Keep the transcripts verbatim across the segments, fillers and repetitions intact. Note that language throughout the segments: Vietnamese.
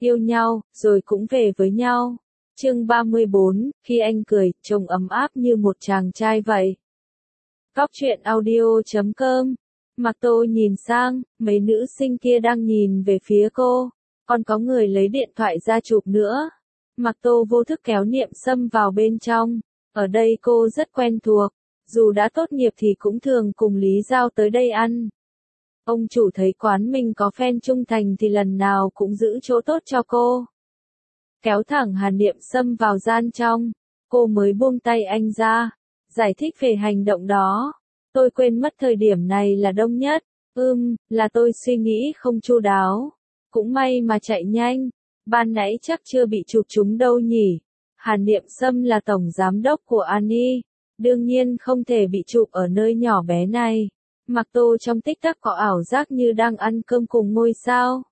yêu nhau, rồi cũng về với nhau. Chương ba mươi bốn, khi anh cười, trông ấm áp như một chàng trai vậy. Góc truyện audio chấm com. Mạc Tô nhìn sang, mấy nữ sinh kia đang nhìn về phía cô, còn có người lấy điện thoại ra chụp nữa. Mạc Tô vô thức kéo Niệm Sâm vào bên trong, ở đây cô rất quen thuộc, dù đã tốt nghiệp thì cũng thường cùng Lý Giao tới đây ăn. Ông chủ thấy quán mình có fan trung thành thì lần nào cũng giữ chỗ tốt cho cô. Kéo thẳng Hàn Niệm Sâm vào gian trong, cô mới buông tay anh ra, giải thích về hành động đó. Tôi quên mất thời điểm này là đông nhất, ưm, là tôi suy nghĩ không chu đáo. Cũng may mà chạy nhanh, ban nãy chắc chưa bị chụp chúng đâu nhỉ. Hàn Niệm Sâm là tổng giám đốc của Ani, đương nhiên không thể bị chụp ở nơi nhỏ bé này. Mạc Tô trong tích tắc có ảo giác như đang ăn cơm cùng ngôi sao.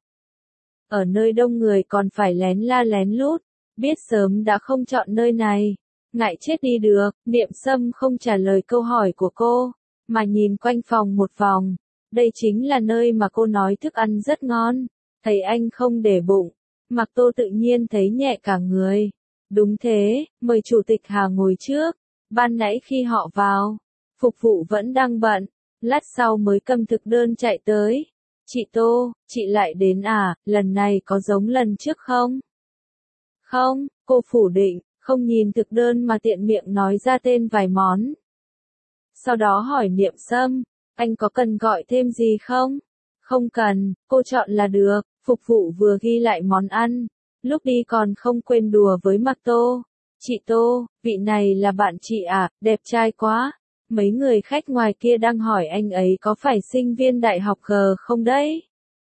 Ở nơi đông người còn phải lén la lén lút, biết sớm đã không chọn nơi này. Ngại chết đi được, Niệm Sâm không trả lời câu hỏi của cô, mà nhìn quanh phòng một vòng. Đây chính là nơi mà cô nói thức ăn rất ngon. Thấy anh không để bụng, Mạc Tô tự nhiên thấy nhẹ cả người. Đúng thế, mời chủ tịch Hà ngồi trước. Ban nãy khi họ vào, phục vụ vẫn đang bận, lát sau mới cầm thực đơn chạy tới. Chị Tô, chị lại đến à, lần này có giống lần trước không? Không, cô phủ định, không nhìn thực đơn mà tiện miệng nói ra tên vài món. Sau đó hỏi Niệm Sâm, anh có cần gọi thêm gì không? Không cần, cô chọn là được. Phục vụ vừa ghi lại món ăn, lúc đi còn không quên đùa với Mạc Tô. Chị Tô, vị này là bạn chị à, đẹp trai quá. Mấy người khách ngoài kia đang hỏi anh ấy có phải sinh viên đại học G không đấy?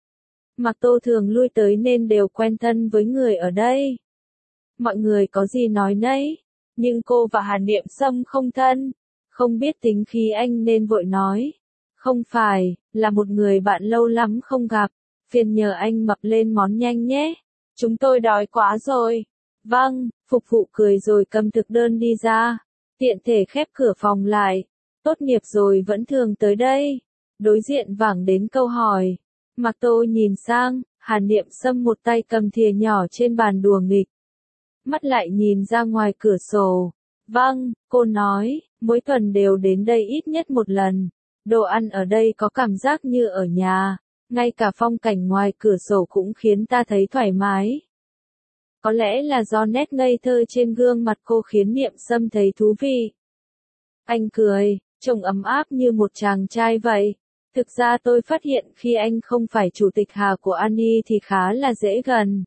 Mạc Tô thường lui tới nên đều quen thân với người ở đây. Mọi người có gì nói nấy, nhưng cô và Hàn Niệm Sâm không thân, không biết tính khí anh nên vội nói. Không phải, là một người bạn lâu lắm không gặp, phiền nhờ anh mập lên món nhanh nhé. Chúng tôi đói quá rồi. Vâng, phục vụ cười rồi cầm thực đơn đi ra, tiện thể khép cửa phòng lại. Tốt nghiệp rồi vẫn thường tới đây. Đối diện vẳng đến câu hỏi. Mạc Tô nhìn sang, Hàn Niệm Sâm một tay cầm thìa nhỏ trên bàn đùa nghịch, mắt lại nhìn ra ngoài cửa sổ. Vâng, cô nói, mỗi tuần đều đến đây ít nhất một lần. Đồ ăn ở đây có cảm giác như ở nhà, ngay cả phong cảnh ngoài cửa sổ cũng khiến ta thấy thoải mái. Có lẽ là do nét ngây thơ trên gương mặt cô khiến Niệm Sâm thấy thú vị. Anh cười, trông ấm áp như một chàng trai vậy. Thực ra tôi phát hiện khi anh không phải chủ tịch Hà của Ani thì khá là dễ gần.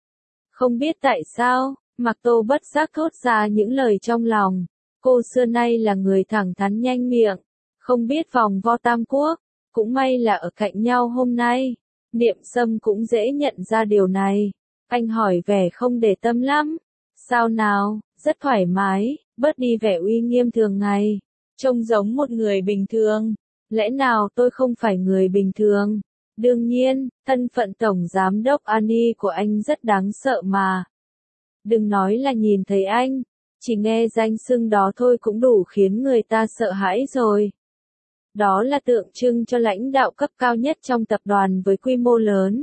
Không biết tại sao, Mạc Tô bất giác thốt ra những lời trong lòng. Cô xưa nay là người thẳng thắn nhanh miệng, không biết vòng vo tam quốc. Cũng may là ở cạnh nhau hôm nay, Niệm Sâm cũng dễ nhận ra điều này. Anh hỏi vẻ không để tâm lắm. Sao nào, rất thoải mái, bớt đi vẻ uy nghiêm thường ngày. Trông giống một người bình thường. Lẽ nào tôi không phải người bình thường? Đương nhiên, thân phận tổng giám đốc Ani của anh rất đáng sợ mà. Đừng nói là nhìn thấy anh, chỉ nghe danh xưng đó thôi cũng đủ khiến người ta sợ hãi rồi. Đó là tượng trưng cho lãnh đạo cấp cao nhất trong tập đoàn với quy mô lớn.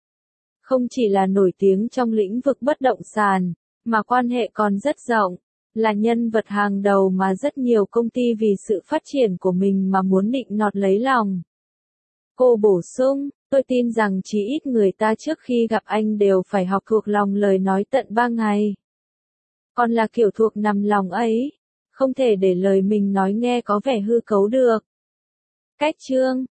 Không chỉ là nổi tiếng trong lĩnh vực bất động sản, mà quan hệ còn rất rộng, là nhân vật hàng đầu mà rất nhiều công ty vì sự phát triển của mình mà muốn nịnh nọt lấy lòng. Cô bổ sung, tôi tin rằng chỉ ít người ta trước khi gặp anh đều phải học thuộc lòng lời nói tận ba ngày. Còn là kiểu thuộc nằm lòng ấy, không thể để lời mình nói nghe có vẻ hư cấu được. Cách chương